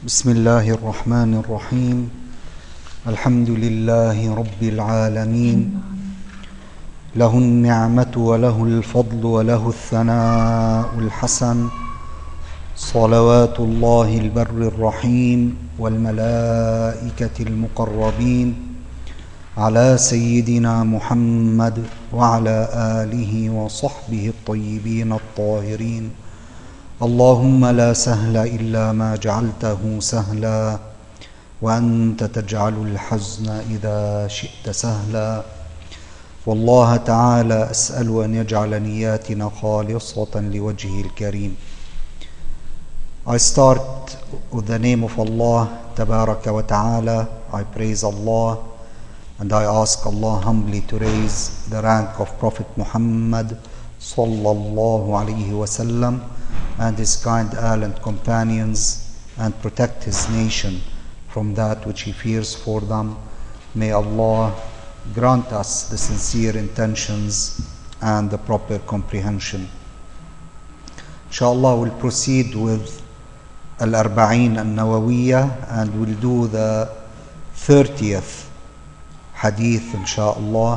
بسم الله الرحمن الرحيم. الحمد لله رب العالمين، له النعمة وله الفضل وله الثناء الحسن، صلوات الله البر الرحيم والملائكة المقربين على سيدنا محمد وعلى آله وصحبه الطيبين الطاهرين. اللهم لا سهل إلا ما جعلته سهلا، وأنت تجعل الحزن إذا شئت سهلا. والله تعالى أسأل أن يجعل نياتنا خالصة لوجهه الكريم. I start with the name of Allah Tabaraka wa Ta'ala. I praise Allah and I ask Allah humbly to raise the rank of Prophet Muhammad sallallahu alayhi wa sallam and his kind Ahl and companions, and protect his nation from that which he fears for them. May Allah grant us the sincere intentions and the proper comprehension. Inshallah, we'll proceed with Al-Arba'in Al-Nawawiyya, and we'll do the 30th hadith inshallah,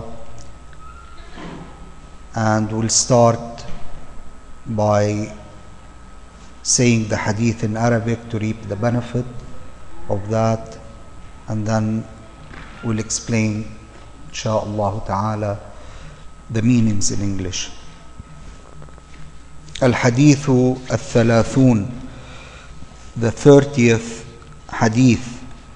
and we'll start by saying the hadith in Arabic to reap the benefit of that, and then we'll explain inshallah ta'ala the meanings in English. Al-Hadith Al-Thalathun, the 30th hadith.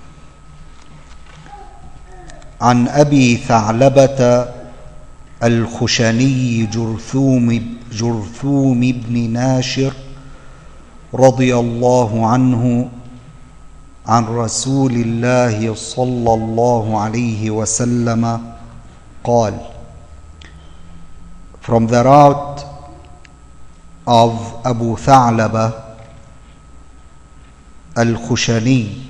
عن أبي ثعلبة الخشني جرثوم بن ناشر رضي الله عنه عن رسول الله صلى الله عليه وسلم قال. From the route of Abu Tha'laba al-Khushani,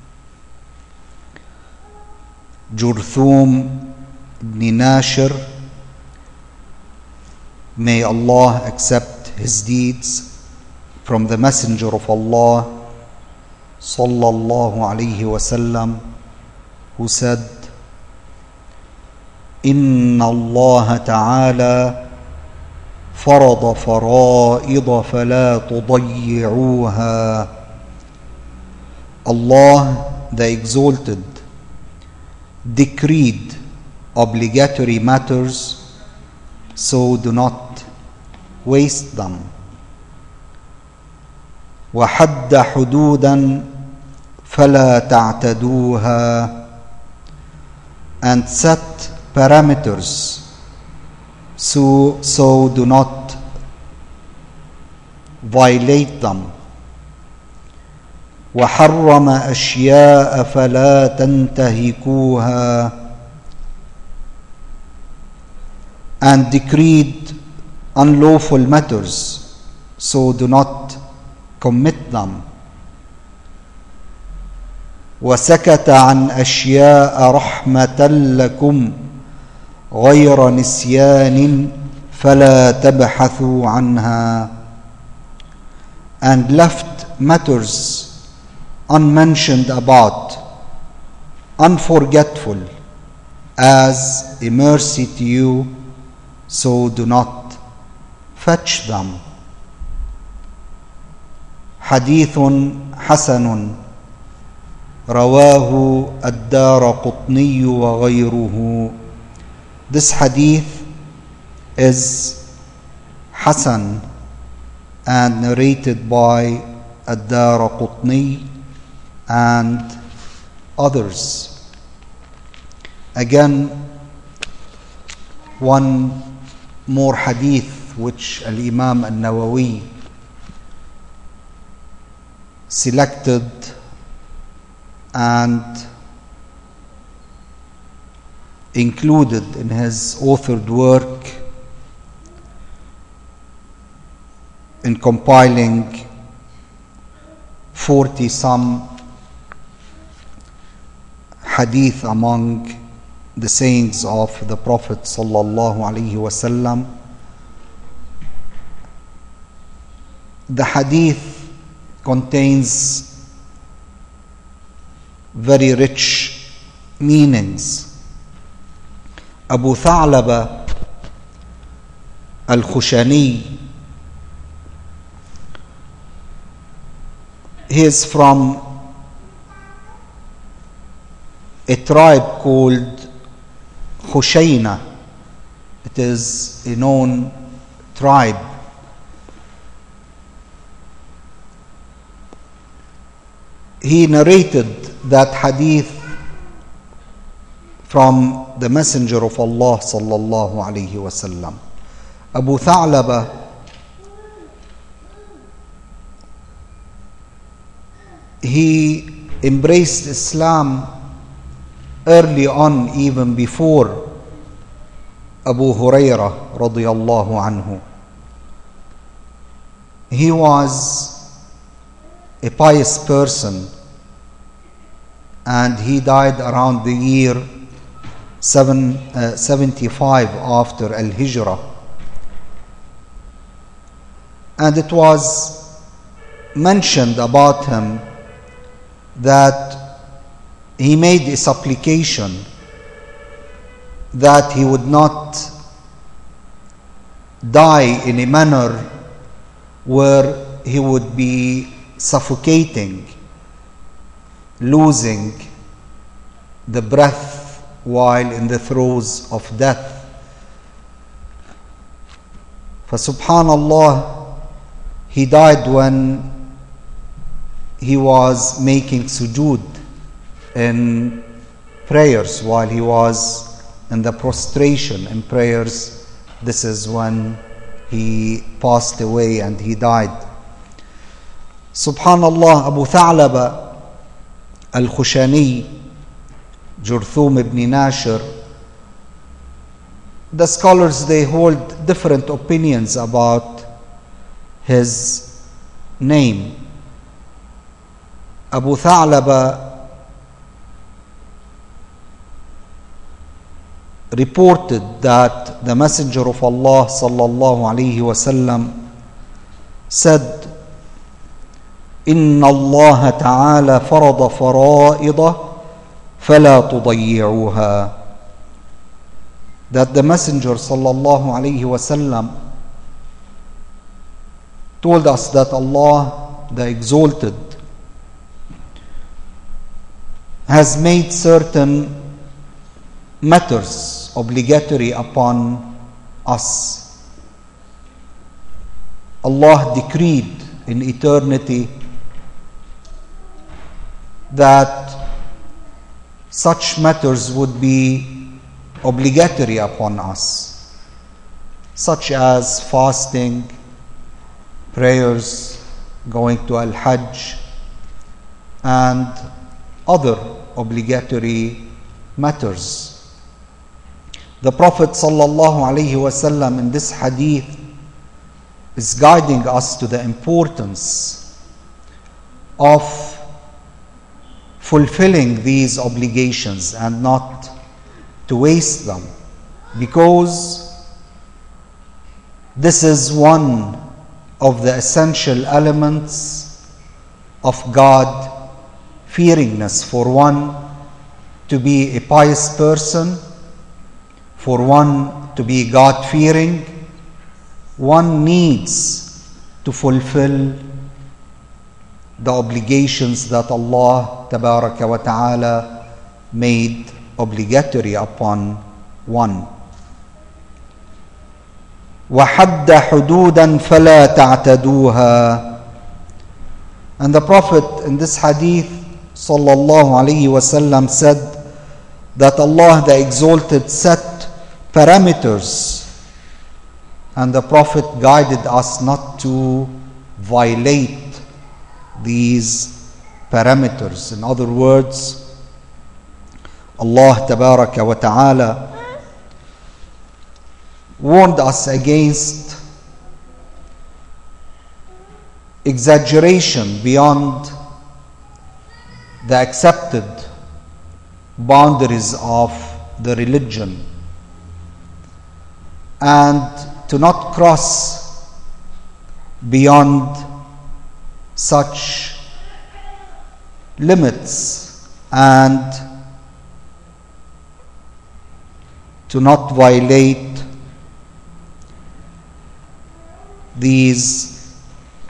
Jurthum ibn Nashir, may Allah accept his deeds, from the Messenger of Allah sallallahu alayhi wasallam, who said, Inna Allah ta'ala farada fara'ida fala tudayyi'uha. Allah the Exalted decreed obligatory matters, so do not waste them. وحد حدودا فلا تعتدوها, and set parameters, so do not violate them. وحرم أشياء فلا تنتهكوها, and decreed unlawful matters, so do not commit them. وسكت عن أشياء رحمة لكم غير نسيان فلا تبحثوا عنها, and left matters unmentioned about, unforgetful, as a mercy to you, so do not fetch them. حديث حسن رواه الدارقطني وغيره. This hadith is Hasan and narrated by الدارقطني and others. Again, one more hadith which Al-Imam Al-Nawawi selected and included in his authored work in compiling 40-some hadith among the sayings of the Prophet sallallahu alaihi wasallam. The hadith contains very rich meanings. Abu Tha'laba al-Khushani, he is from a tribe called Khushayna. It is a known tribe. He narrated that hadith from the Messenger of Allah sallallahu alayhi wasallam. Abu Tha'laba he embraced Islam early on, even before Abu Hurairah radiyallahu anhu. He was a pious person, and he died around the year 75 after Al-Hijrah. And it was mentioned about him that he made a supplication that he would not die in a manner where he would be suffocating, losing the breath while in the throes of death. For subhanallah, he died when he was making sujood in prayers, while he was in the prostration in prayers. This is when he passed away and he died. Subhanallah, Abu Tha'laba al-Khushani, Jurthum ibn Nashir, the scholars, they hold different opinions about his name. Abu Tha'laba reported that the Messenger of Allah sallallahu alayhi wasallam said, إن الله تعالى فرض فرائض فلا تضيعوها. That the Messenger sallallahu alayhi wasallam told us that Allah, the Exalted, has made certain matters obligatory upon us. Allah decreed in eternity that such matters would be obligatory upon us, such as fasting, prayers, going to Al-Hajj, and other obligatory matters. The Prophet sallallahu alaihi wasallam in this hadith is guiding us to the importance of fulfilling these obligations and not to waste them, because this is one of the essential elements of God fearingness. For one to be a pious person, for one to be God-fearing, one needs to fulfill the obligations that Allah Tabaraka wa Ta'ala made obligatory upon one. وَحَدَّ حُدُودًا فَلَا تَعْتَدُوهَا. And the Prophet in this hadith sallallahu alayhi wasallam said that Allah the Exalted set parameters, and the Prophet guided us not to violate these parameters. In other words, Allah Tabaraka wa Ta'ala warned us against exaggeration beyond the accepted boundaries of the religion, and to not cross beyond such limits and to not violate these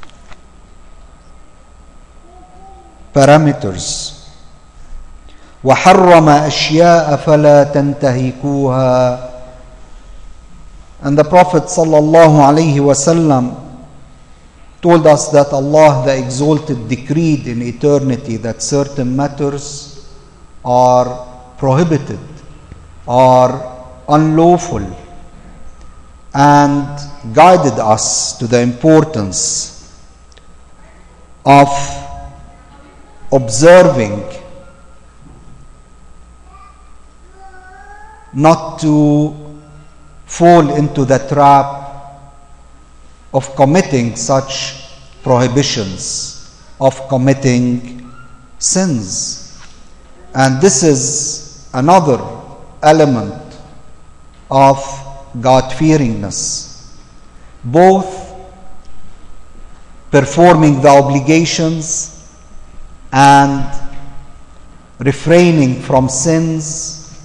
parameters. وَحَرَّمَ أَشْيَاءَ فَلَا تَنْتَهِكُوهَا. And the Prophet sallallahu alaihi wasallam told us that Allah the Exalted decreed in eternity that certain matters are prohibited, are unlawful, and guided us to the importance of observing, not to fall into the trap of committing such prohibitions, of committing sins. And this is another element of God-fearingness, both performing the obligations and refraining from sins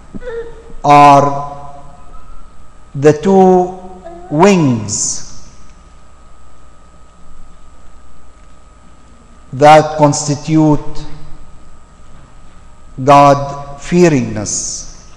are the two wings that constitute God-fearingness.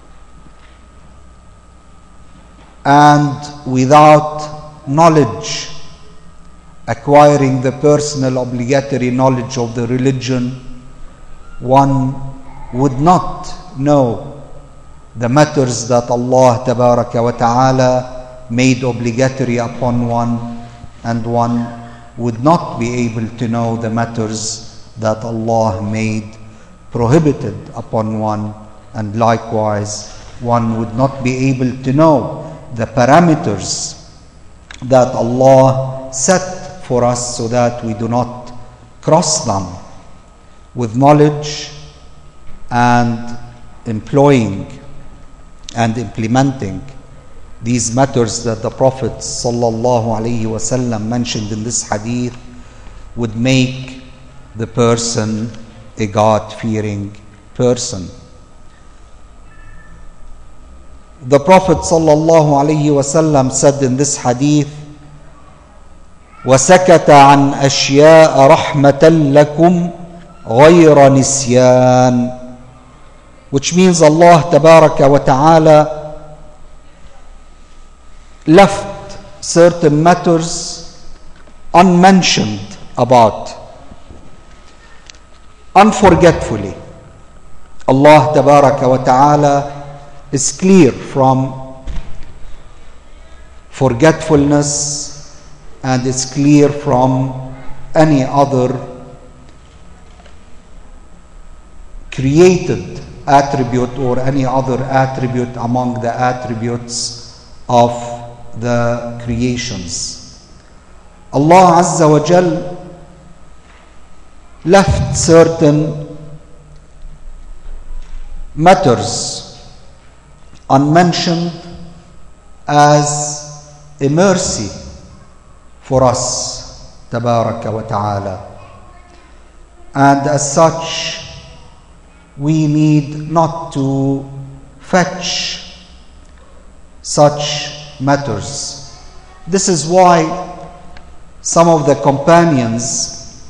And without knowledge, acquiring the personal obligatory knowledge of the religion, one would not know the matters that Allah Tabaraka wa Ta'ala made obligatory upon one, and one would not be able to know the matters that Allah made prohibited upon one, and likewise one would not be able to know the parameters that Allah set for us so that we do not cross them. With knowledge and employing and implementing these matters that the Prophet sallallahu alaihi wasallam mentioned in this hadith would make the person a God-fearing person. The Prophet sallallahu alaihi wasallam said in this hadith, وَسَكَتَ عَنْ أَشْيَاءَ رَحْمَةً لَكُمْ غَيْرَ نِسْيَانٍ, which means Allah Tabaraka wa Ta'ala left certain matters unmentioned about, unforgetfully. Allah Tabaraka wa Ta'ala is clear from forgetfulness and is clear from any other created attribute or any other attribute among the attributes of the creations. Allah Azza wa Jal left certain matters unmentioned as a mercy for us, Tabaraka wa Ta'ala. And as such, we need not to fetch such matters. This is why some of the companions,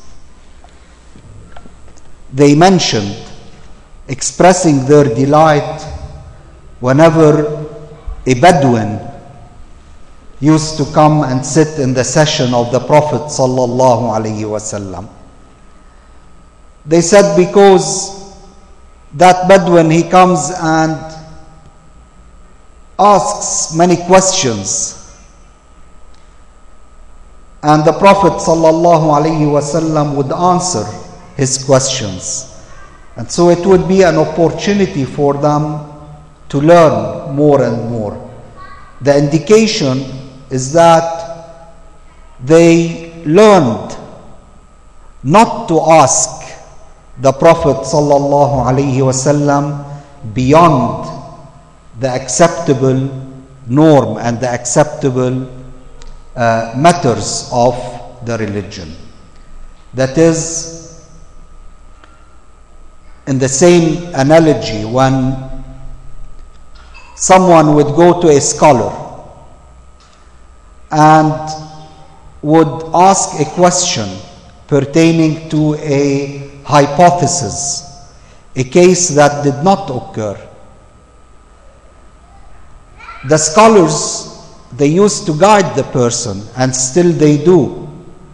they mentioned, expressing their delight whenever a Bedouin used to come and sit in the session of the Prophet sallallahu alaihi wasallam. They said because that Bedouin, he comes and asks many questions, and the Prophet sallallahu alaihi wasallam would answer his questions, and so it would be an opportunity for them to learn more and more. The indication is that they learned not to ask the Prophet sallallahu alaihi wasallam beyond the acceptable norm and the acceptable matters of the religion. That is, in the same analogy, when someone would go to a scholar and would ask a question pertaining to a hypothesis, a case that did not occur. The scholars, they used to guide the person, and still they do,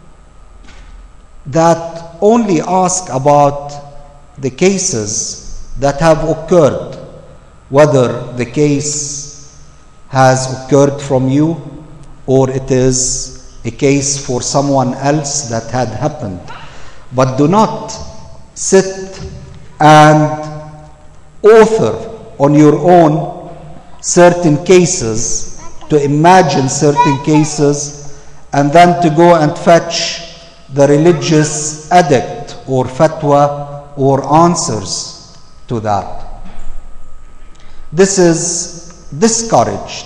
that only ask about the cases that have occurred, whether the case has occurred from you or it is a case for someone else that had happened. But do not sit and author on your own certain cases, to imagine certain cases, and then to go and fetch the religious edict or fatwa or answers to that. This is discouraged.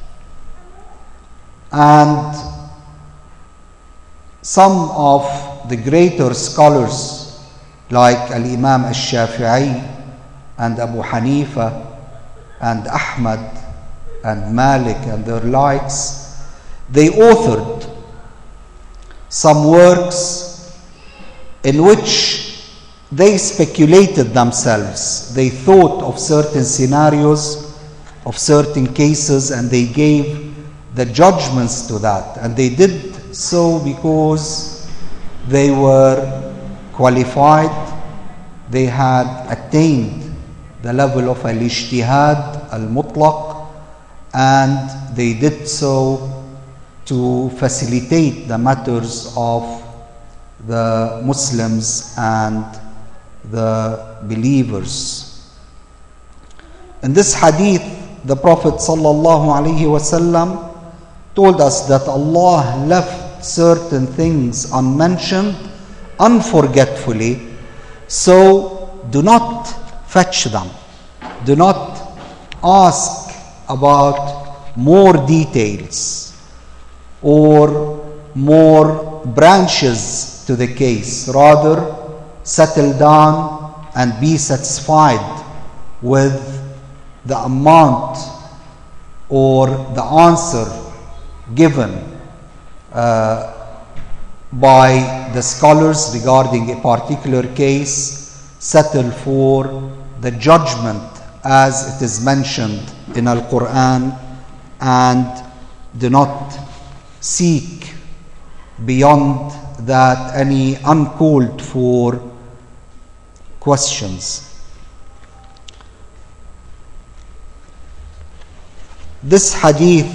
And some of the greater scholars like Al-Imam Al-Shafi'i and Abu Hanifa and Ahmad and Malik and their likes, they authored some works in which they speculated themselves. They thought of certain scenarios, of certain cases, and they gave the judgments to that. And they did so because they were qualified, they had attained the level of al-ijtihad al-mutlaq, and they did so to facilitate the matters of the Muslims and the believers. In this hadith, the Prophet ﷺ told us that Allah left certain things unmentioned unforgetfully, so do not fetch them. Do not ask about more details or more branches to the case. Rather, settle down and be satisfied with the amount or the answer given by the scholars regarding a particular case. Settle for the judgment as it is mentioned in Al-Quran, and do not seek beyond that any uncalled for questions. This hadith,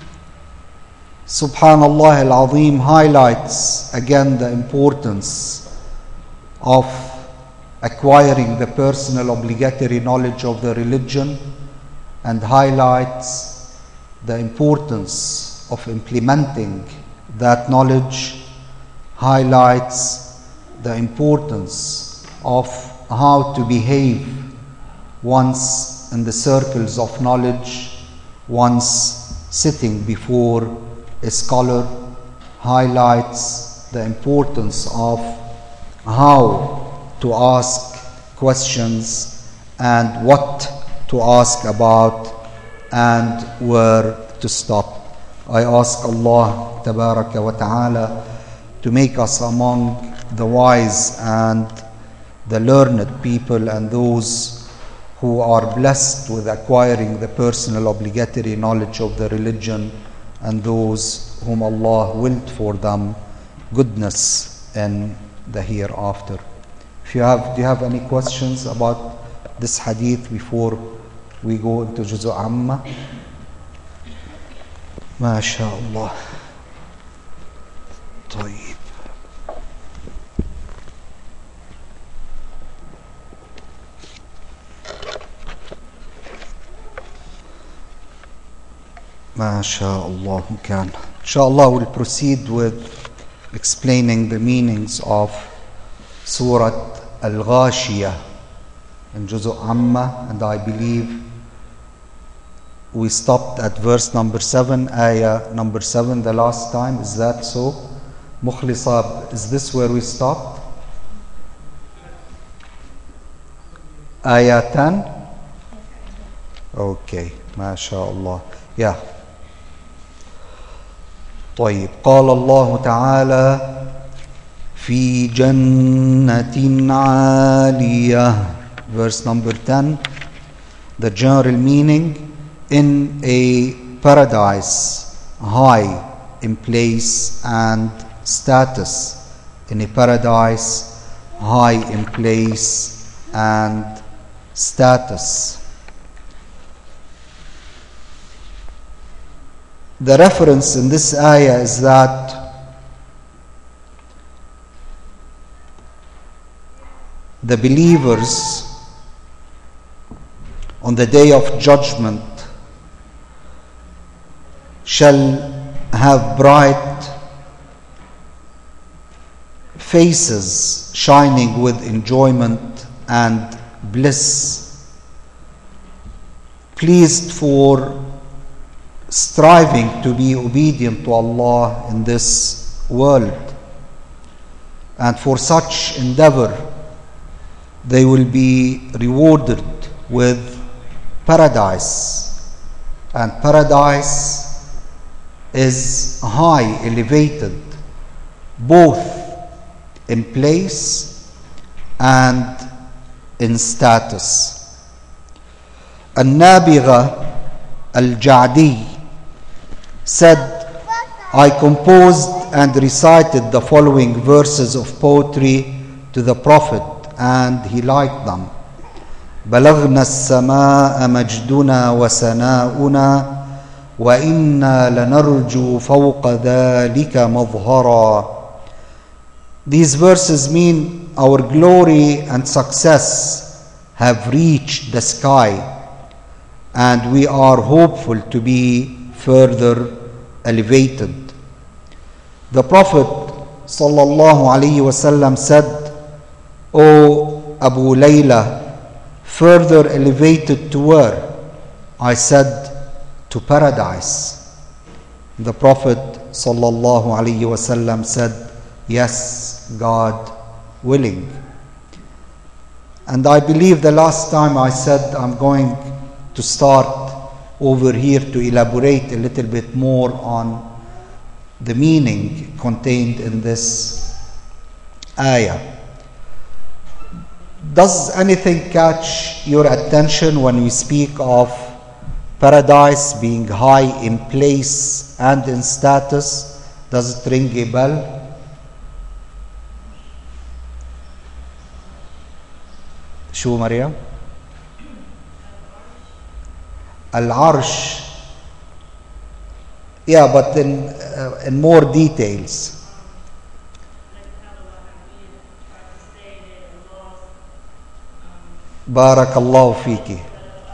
Subhanallah al-Azim, highlights again the importance of acquiring the personal obligatory knowledge of the religion, and highlights the importance of implementing that knowledge, highlights the importance of how to behave once in the circles of knowledge, once sitting before a scholar, highlights the importance of how to ask questions and what to ask about and where to stop. I ask Allah Tabaraka wa Ta'ala to make us among the wise and the learned people, and those who are blessed with acquiring the personal obligatory knowledge of the religion, and those whom Allah willed for them goodness in the hereafter. Do you have any questions about this hadith before we go into Juzu Amma? MashaAllah. طيب. MashaAllah can. Inshallah, we'll proceed with explaining the meanings of Surah Al-Ghashiyah in Juzu Amma, and I believe we stopped at verse number 7, ayah number 7 the last time. Is that so? Mukhlisab, is this where we stopped? Ayah 10. Okay, ما شاء الله. Yeah. طيب. قال الله تعالى في جنة عالية. Verse number 10. The general meaning: in a paradise high in place and status. In a paradise high in place and status. The reference in this ayah is that the believers on the day of judgment shall have bright faces shining with enjoyment and bliss, pleased for striving to be obedient to Allah in this world. And for such endeavor they will be rewarded with paradise. And paradise is high, elevated, both in place and in status. An-Nabigha al-Ja'di said, I composed and recited the following verses of poetry to the Prophet, and he liked them. بلغنا السماء مجدنا وسناؤنا وإنا لنرجو فوق ذلك مظهرا. These verses mean our glory and success have reached the sky, and we are hopeful to be further elevated. The Prophet sallallahu alaihi wasallam said, O Abu Layla, further elevated to where? I said, to paradise. The Prophet sallallahu alaihi wasallam said, yes, God willing. And I believe the last time I said I'm going to start over here to elaborate a little bit more on the meaning contained in this ayah. Does anything catch your attention when we speak of paradise being high in place and in status? Does it ring a bell? شو مريم؟ Al-Arsh. Yeah, but in more details. Barakallahu fiki.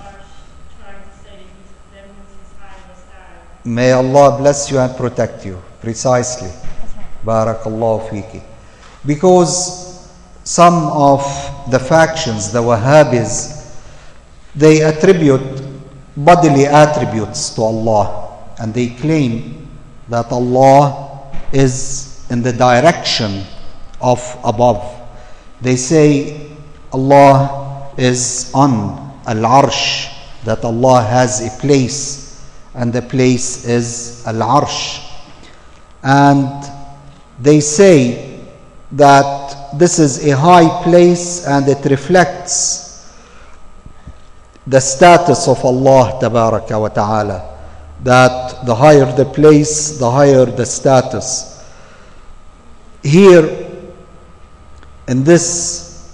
May Allah bless you and protect you. Precisely. Barakallahu fiki. Because some of the factions, the Wahhabis, they attribute bodily attributes to Allah, and they claim that Allah is in the direction of above. They say Allah is on Al-Arsh, that Allah has a place, and the place is Al-Arsh. And they say that this is a high place and it reflects the status of Allah Tabaraka wa Ta'ala, that the higher the place, the higher the status. Here in this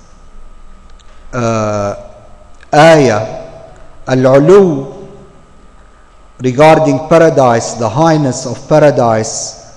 ayah, al-ulu, regarding paradise, the highness of paradise,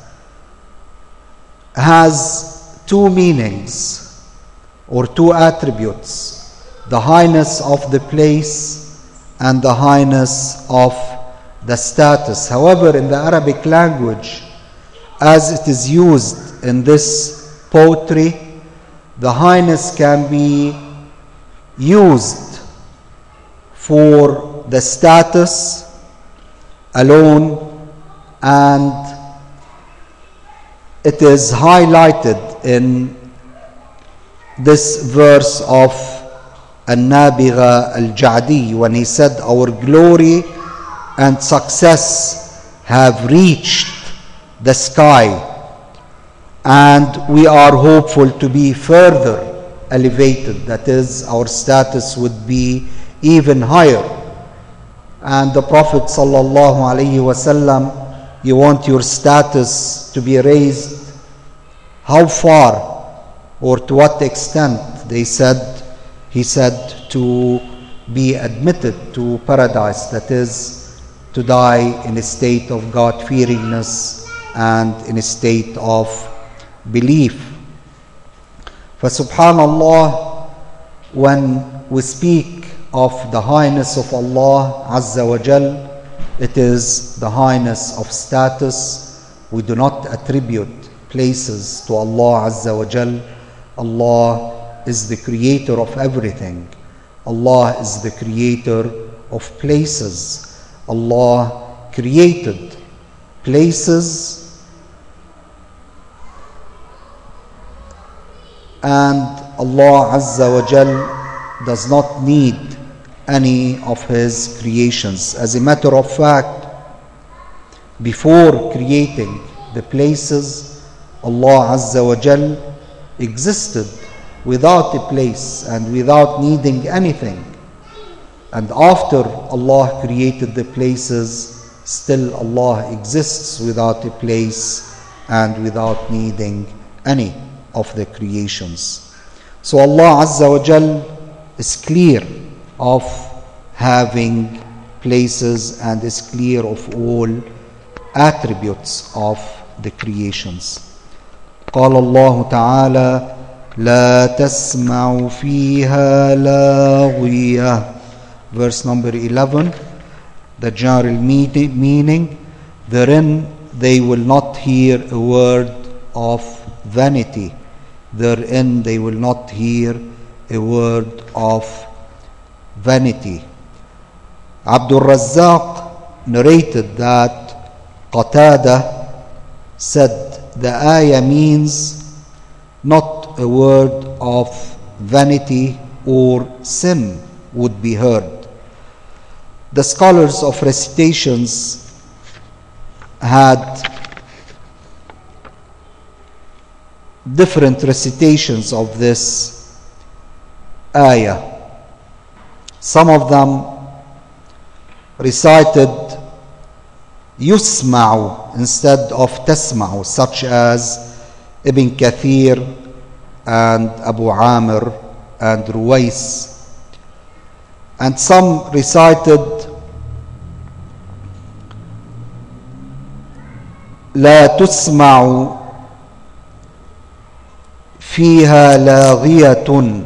has two meanings or two attributes: the highness of the place and the highness of the status. However, in the Arabic language, as it is used in this poetry, the highness can be used for the status alone, and it is highlighted in this verse of An-Nabigha al-Ja'di, when he said, our glory and success have reached the sky, and we are hopeful to be further elevated. That is, our status would be even higher. And the Prophet sallallahu alaihi wasallam, you want your status to be raised how far or to what extent? He said to be admitted to paradise, that is, to die in a state of God-fearingness and in a state of belief. For subhanallah, when we speak of the highness of Allah Azza wa Jal, it is the highness of status. We do not attribute places to Allah Azza wa Jal. Allah is the creator of everything. Allah is the creator of places. Allah created places, and Allah Azza wa Jal does not need any of His creations. As a matter of fact, before creating the places, Allah Azza wa Jal existed without a place and without needing anything. And after Allah created the places, still Allah exists without a place and without needing any of the creations. So Allah Azza wa Jal is clear of having places and is clear of all attributes of the creations. قال الله تعالى لا تسمع فيها لاغية. Verse number 11, the general meaning, therein they will not hear a word of vanity. Therein they will not hear a word of vanity. Abdul Razzaq narrated that Qatada said the ayah means not a word of vanity or sin would be heard. The scholars of recitations had different recitations of this ayah. Some of them recited yusma'u instead of tasma'u, such as Ibn Kathir and Abu Amir and Ruwais. And some recited لا تسمع فيها لاغية,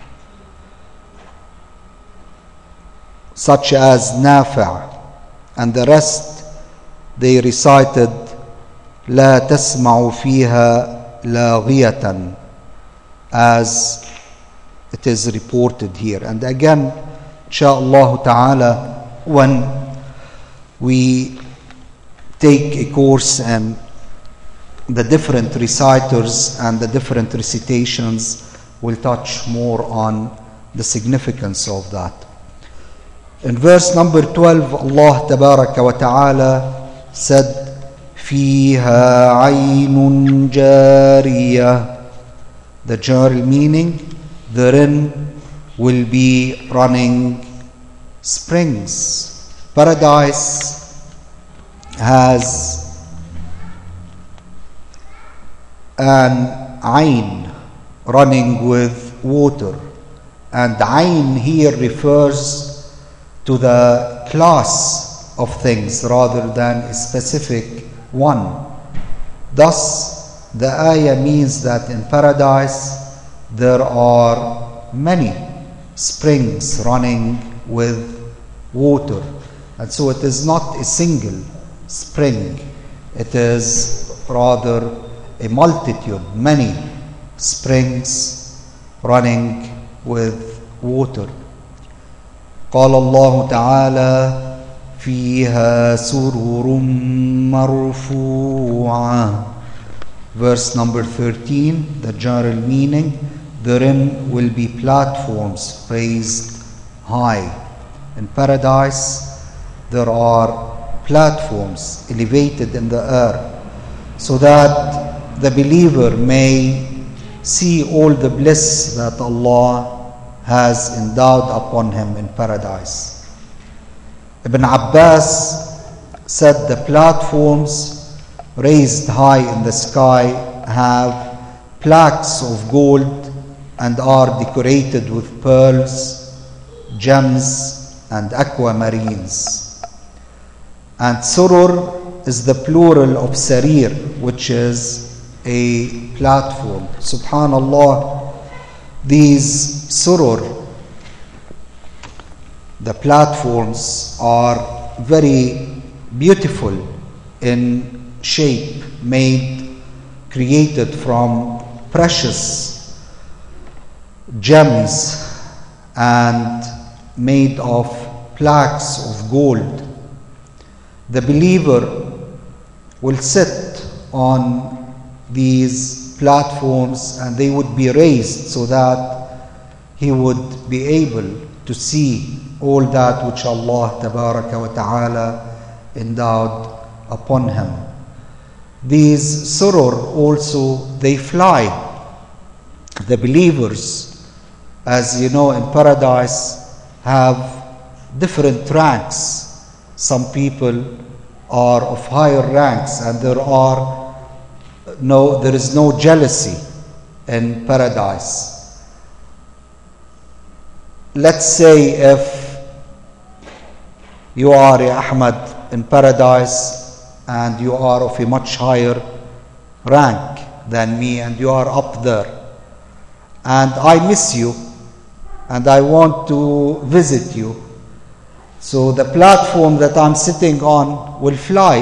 such as Nafi', and the rest they recited لا تسمع فيها لاغية, as it is reported here. And again, inshaAllah ta'ala, when we take a course in the different reciters and the different recitations, we'll touch more on the significance of that. In verse number 12, Allah tabaraka wa ta'ala said, فِيهَا عَيْنٌ جَارِيَةٌ. The general meaning, therein will be running springs. Paradise has an ayn running with water, and ayn here refers to the class of things rather than a specific one. Thus, the ayah means that in paradise there are many springs running with water, and so it is not a single spring, it is rather a multitude, many springs running with water. قال الله تعالى فيها سرر مرفوعة. Verse number 13, the general meaning, therein will be platforms raised high. In paradise, there are platforms elevated in the air, so that the believer may see all the bliss that Allah has endowed upon him in paradise. Ibn Abbas said the platforms raised high in the sky have plaques of gold and are decorated with pearls, gems, and aquamarines. And surur is the plural of sarir, which is a platform. Subhanallah, these surur, the platforms, are very beautiful in shape, created from precious gems and made of plaques of gold. The believer will sit on these platforms and they would be raised so that he would be able to see all that which Allah Tabaraka wa Ta'ala endowed upon him. These surur also, they fly. The believers, as you know, in paradise have different ranks. Some people are of higher ranks, and there is no jealousy in paradise. Let's say if you are Ahmad in paradise and you are of a much higher rank than me and you are up there, and I miss you and I want to visit you, so the platform that I'm sitting on will fly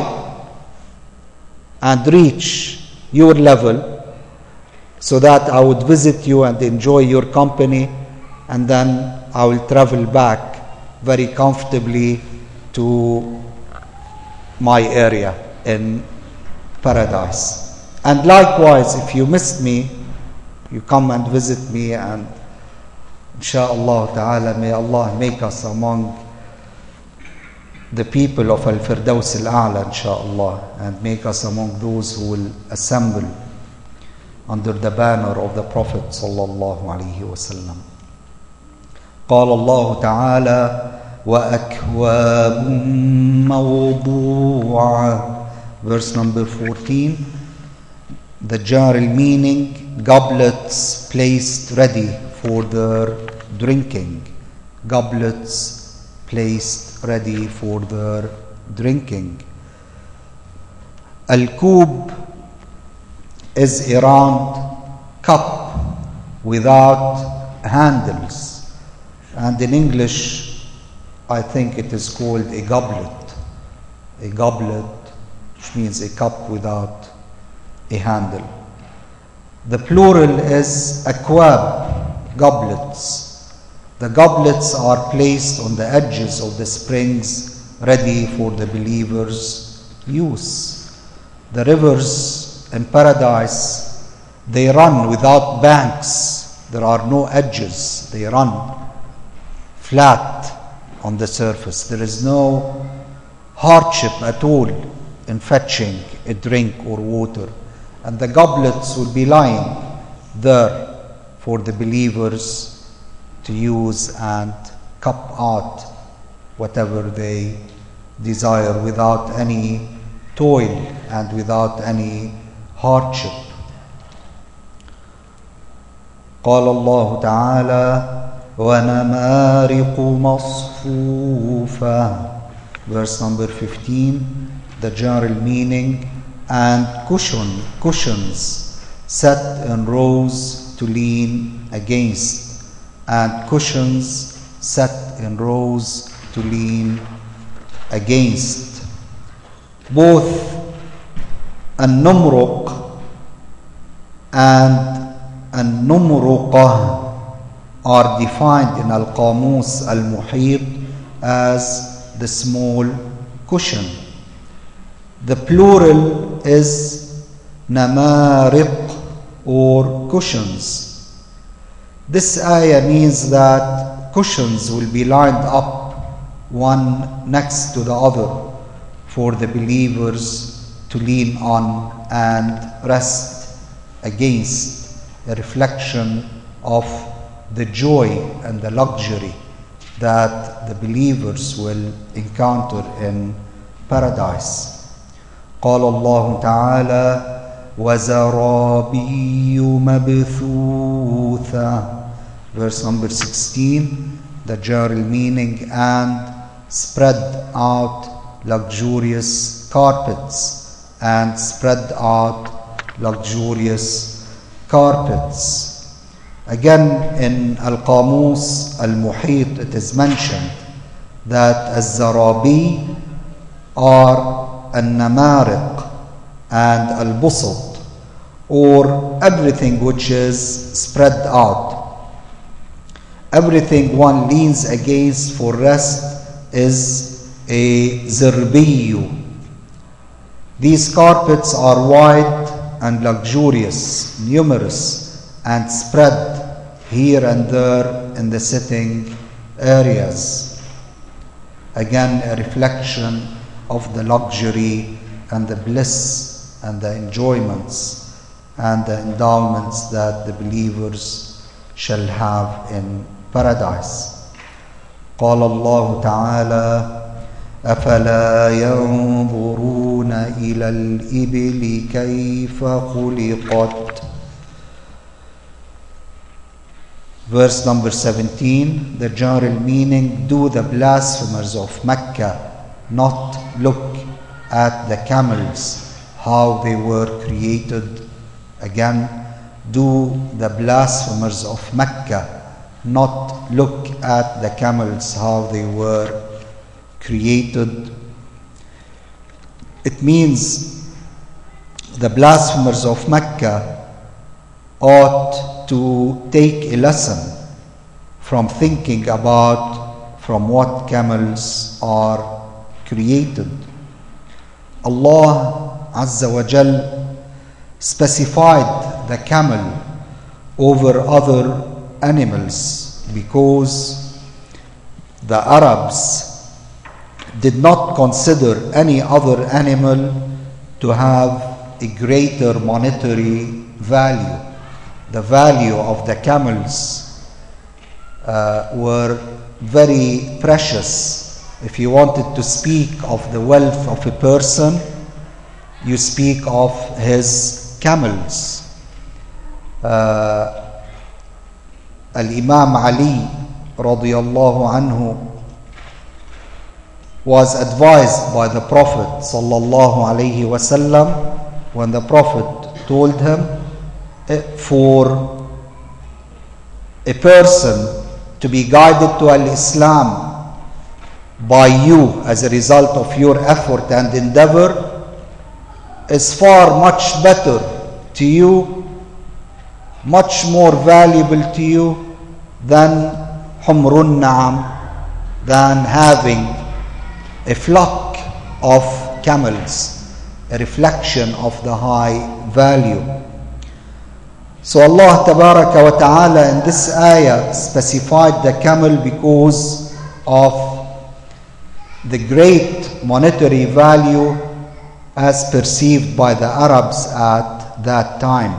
and reach your level so that I would visit you and enjoy your company, and then I will travel back very comfortably to my area in paradise. And likewise, if you missed me, you come and visit me, and inshaAllah ta'ala, may Allah make us among the people of Al-Firdaus Al-A'la, inshaAllah, and make us among those who will assemble under the banner of the Prophet sallallahu alaihi wasallam. قال الله تعالى وأكواب موضوعة. Verse number 14. The jaril meaning goblets placed ready for their drinking. Goblets placed ready for their drinking. Al-Kub is a round cup without handles. And in English, I think it is called a goblet. A goblet, which means a cup without a handle. The plural is akwab, goblets. The goblets are placed on the edges of the springs, ready for the believer's use. The rivers in paradise, they run without banks. There are no edges. They run flat on the surface. There is no hardship at all in fetching a drink or water. And the goblets will be lying there for the believers to use and cup out whatever they desire without any toil and without any hardship. قال الله تعالى وَنَمَارِقُ مَصْفُوفَةٌ. Verse number 15, the jaril meaning, and cushions set in rows to lean against, and cushions set in rows to lean against. Both an-numruq and an-numruqah are defined in Al-Qamus Al-Muhit as the small cushion. The plural is namariq, or cushions. This ayah means that cushions will be lined up one next to the other for the believers to lean on and rest against, a reflection of the joy and the luxury that the believers will encounter in paradise. قال الله تعالى وَزَرَابِيُّ مَبْثُوثًا. Verse number 16, the general meaning, and spread out luxurious carpets, and spread out luxurious carpets. Again, in Al-Qamus Al-Muhit, it is mentioned that Al-Zarabi are Al-Namariq and Al-Busat, or everything which is spread out. Everything one leans against for rest is a zirbiyu. These carpets are wide and luxurious, numerous, and spread here and there in the sitting areas. Again, a reflection of the luxury and the bliss and the enjoyments and the endowments that the believers shall have in paradise. قال الله تعالى أفلا ينظرون إلى الإبل كيف خلقت. Verse number 17, the general meaning, do the blasphemers of Mecca not look at the camels, how they were created? Again, do the blasphemers of Mecca not look at the camels, how they were created? It means the blasphemers of Mecca ought to take a lesson from thinking about from what camels are created. Allah Azza wa Jal specified the camel over other animals because the Arabs did not consider any other animal to have a greater monetary value. The value of the camels were very precious. If you wanted to speak of the wealth of a person, you speak of his camels. Al-Imam Ali radiyallahu anhu was advised by the Prophet sallallahu alayhi wasallam when the Prophet told him, for a person to be guided to al-Islam by you as a result of your effort and endeavor is far much better to you, much more valuable to you than humrun na'am, than having a flock of camels, a reflection of the high value. So Allah Tabaraka wa Ta'ala in this ayah specified the camel because of the great monetary value as perceived by the Arabs at that time.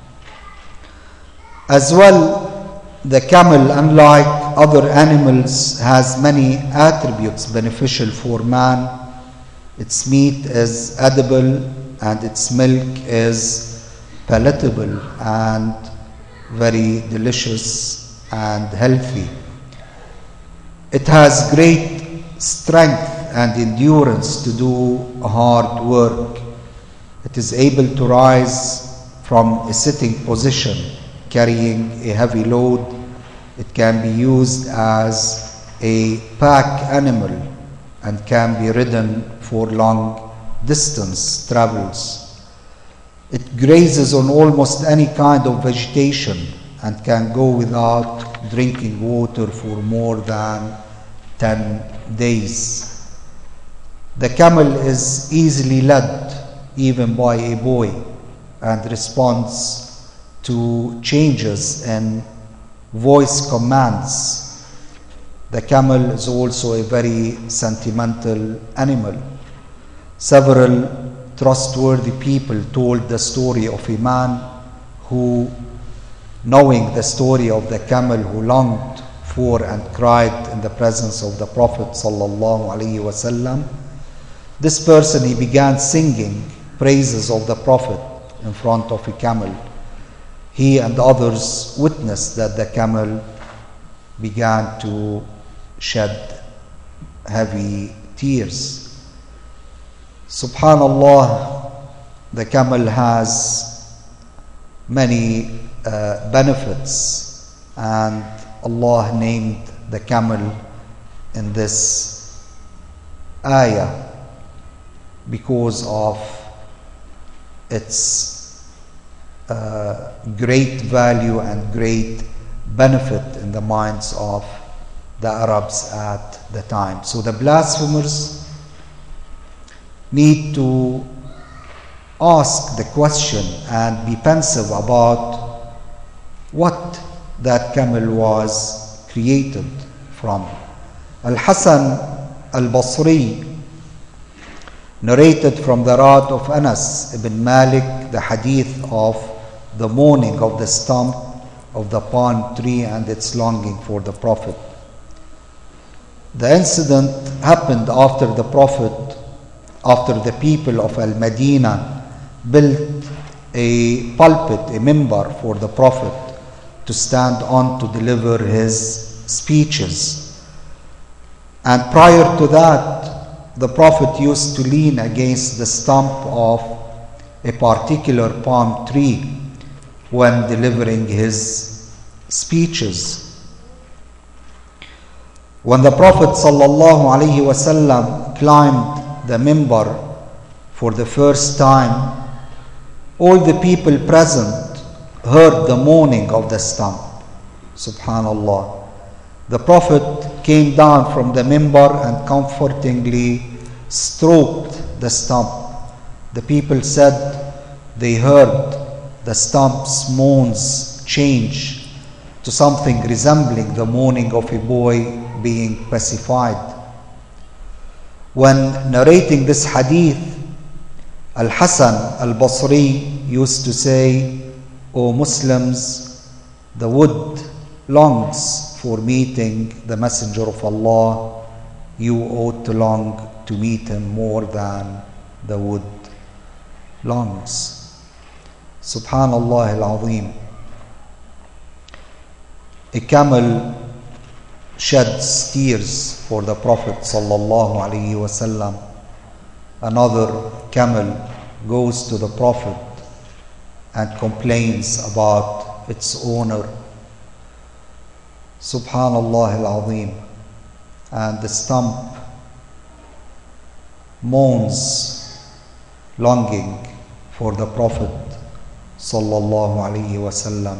As well, the camel, unlike other animals, has many attributes beneficial for man. Its meat is edible and its milk is palatable and very delicious and healthy. It has great strength and endurance to do hard work. It is able to rise from a sitting position, carrying a heavy load. It can be used as a pack animal and can be ridden for long distance travels. It grazes on almost any kind of vegetation and can go without drinking water for more than 10 days. The camel is easily led even by a boy and responds to changes in voice commands. The camel is also a very sentimental animal. Several trustworthy people told the story of a man who, knowing the story of the camel who longed for and cried in the presence of the Prophet sallallahu alaihi wasallam, this person, he began singing praises of the Prophet in front of a camel. He and others witnessed that the camel began to shed heavy tears. Subhanallah, the camel has many benefits, and Allah named the camel in this ayah because of its great value and great benefit in the minds of the Arabs at the time. So the blasphemers need to ask the question and be pensive about what that camel was created from. Al-Hasan al-Basri narrated from the Rad of Anas ibn Malik the hadith of the mourning of the stump of the palm tree and its longing for the Prophet. The incident happened after the people of Al-Madinah built a pulpit, a minbar for the Prophet to stand on to deliver his speeches. And prior to that, the Prophet used to lean against the stump of a particular palm tree when delivering his speeches. When the Prophet ﷺ climbed the minbar for the first time, all the people present heard the moaning of the stump. Subhanallah. The Prophet came down from the minbar and comfortingly stroked the stump. The people said they heard the stump's moans change to something resembling the moaning of a boy being pacified. When narrating this hadith, Al-Hasan al-Basri used to say, "O Muslims, the wood longs for meeting the Messenger of Allah. You ought to long to meet him more than the wood longs." Subhanallah al-Azim. A camel sheds tears for the Prophet sallallahu alaihi wasallam. Another camel goes to the Prophet and complains about its owner. Subhanallah al-Azim. And the stump moans longing for the Prophet sallallahu alaihi wasallam.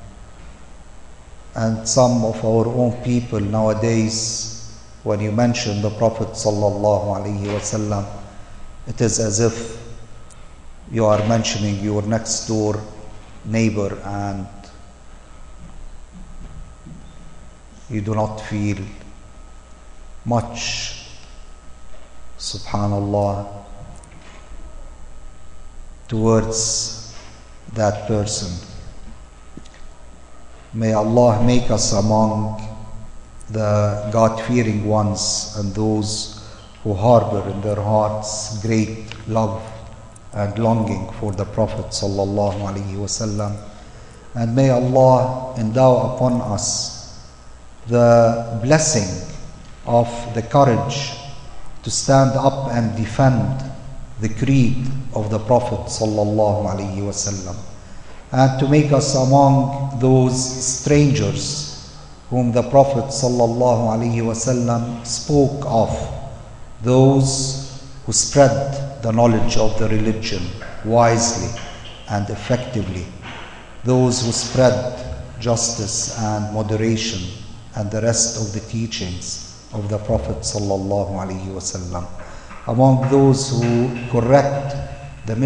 And some of our own people nowadays, when you mention the Prophet sallallahu alaihi wasallam, it is as if you are mentioning your next door neighbor and you do not feel much, subhanallah, towards that person. May Allah make us among the God-fearing ones and those who harbor in their hearts great love and longing for the Prophet sallallahu alaihi wasallam. And may Allah endow upon us the blessing of the courage to stand up and defend the creed of the Prophet sallallahu alaihi wasallam, and to make us among those strangers whom the Prophet sallallahu alaihi wasallam spoke of, those who spread the knowledge of the religion wisely and effectively, those who spread justice and moderation and the rest of the teachings of the Prophet sallallahu alaihi wasallam, among those who correct the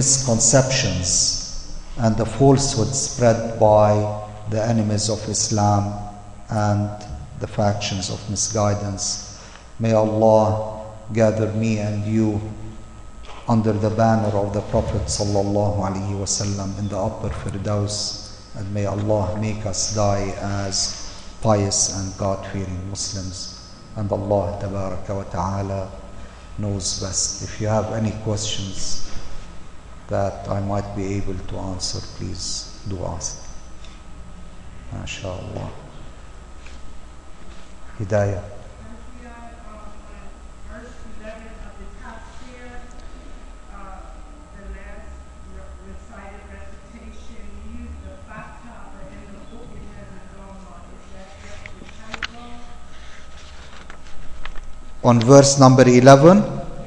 misconceptions and the falsehood spread by the enemies of Islam and the factions of misguidance. May Allah gather me and you under the banner of the Prophet sallallahu alaihi wasallam in the upper Firdaus, and may Allah make us die as pious and God-fearing Muslims. And Allah tabaraka wa ta'ala knows best. If you have any questions that I might be able to answer, please do ask. MashaAllah. Hidayah. On verse number 11,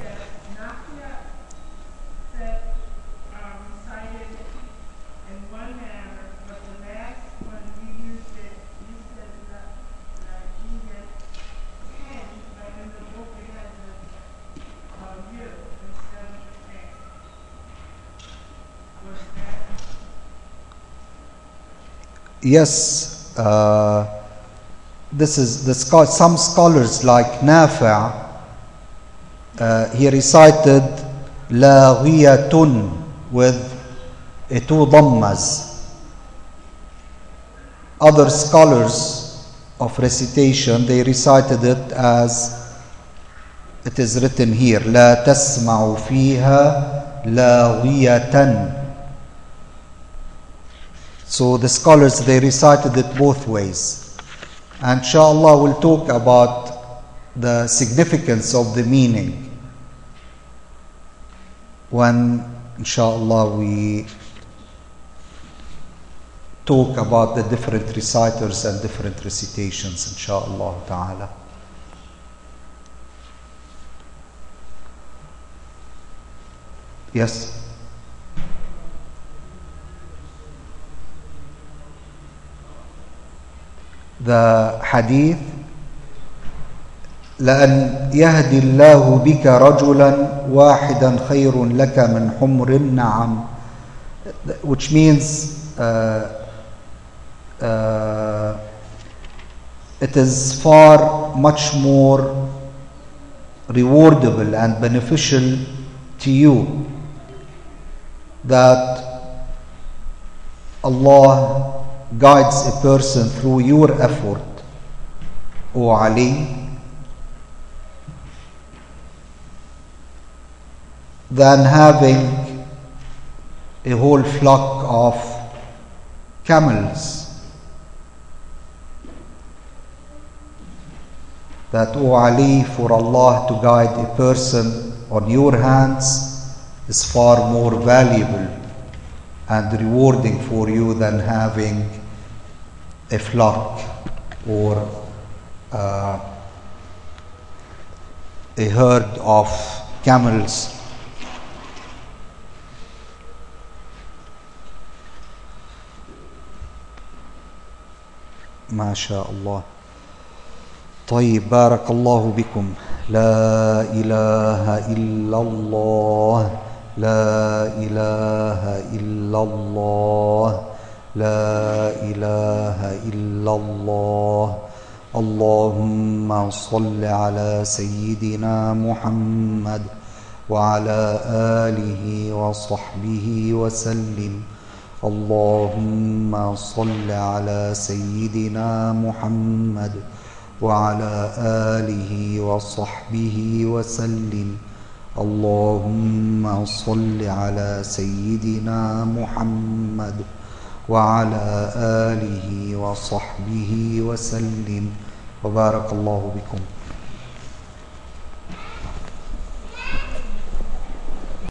yes, this is the some scholars like Nafi', he recited laghiyatun with two dhammas. Other scholars of recitation, they recited it as it is written here, la tasma'u fiha laghiyatan. So the scholars, they recited it both ways. And inshallah we'll talk about the significance of the meaning when inshallah we talk about the different reciters and different recitations, inshallah ta'ala. Yes? The hadith, لأن يهدي الله بك رجلا واحدا خير لك من حمر النعم, which means it is far much more rewardable and beneficial to you that Allah guides a person through your effort, O Ali, than having a whole flock of camels. That, O Ali, for Allah to guide a person on your hands is far more valuable and rewarding for you than having a flock or a herd of camels. ما شاء الله. طيب, بارك الله بكم. لا إله إلا الله, لا إله إلا الله, لا إله إلا الله. اللهم صل على سيدنا محمد وعلى آله وصحبه وسلم. اللهم صل على سيدنا محمد وعلى آله وصحبه وسلم. اللهم صل على سيدنا محمد وعلى آله وصحبه وسلم. وبارك الله بكم.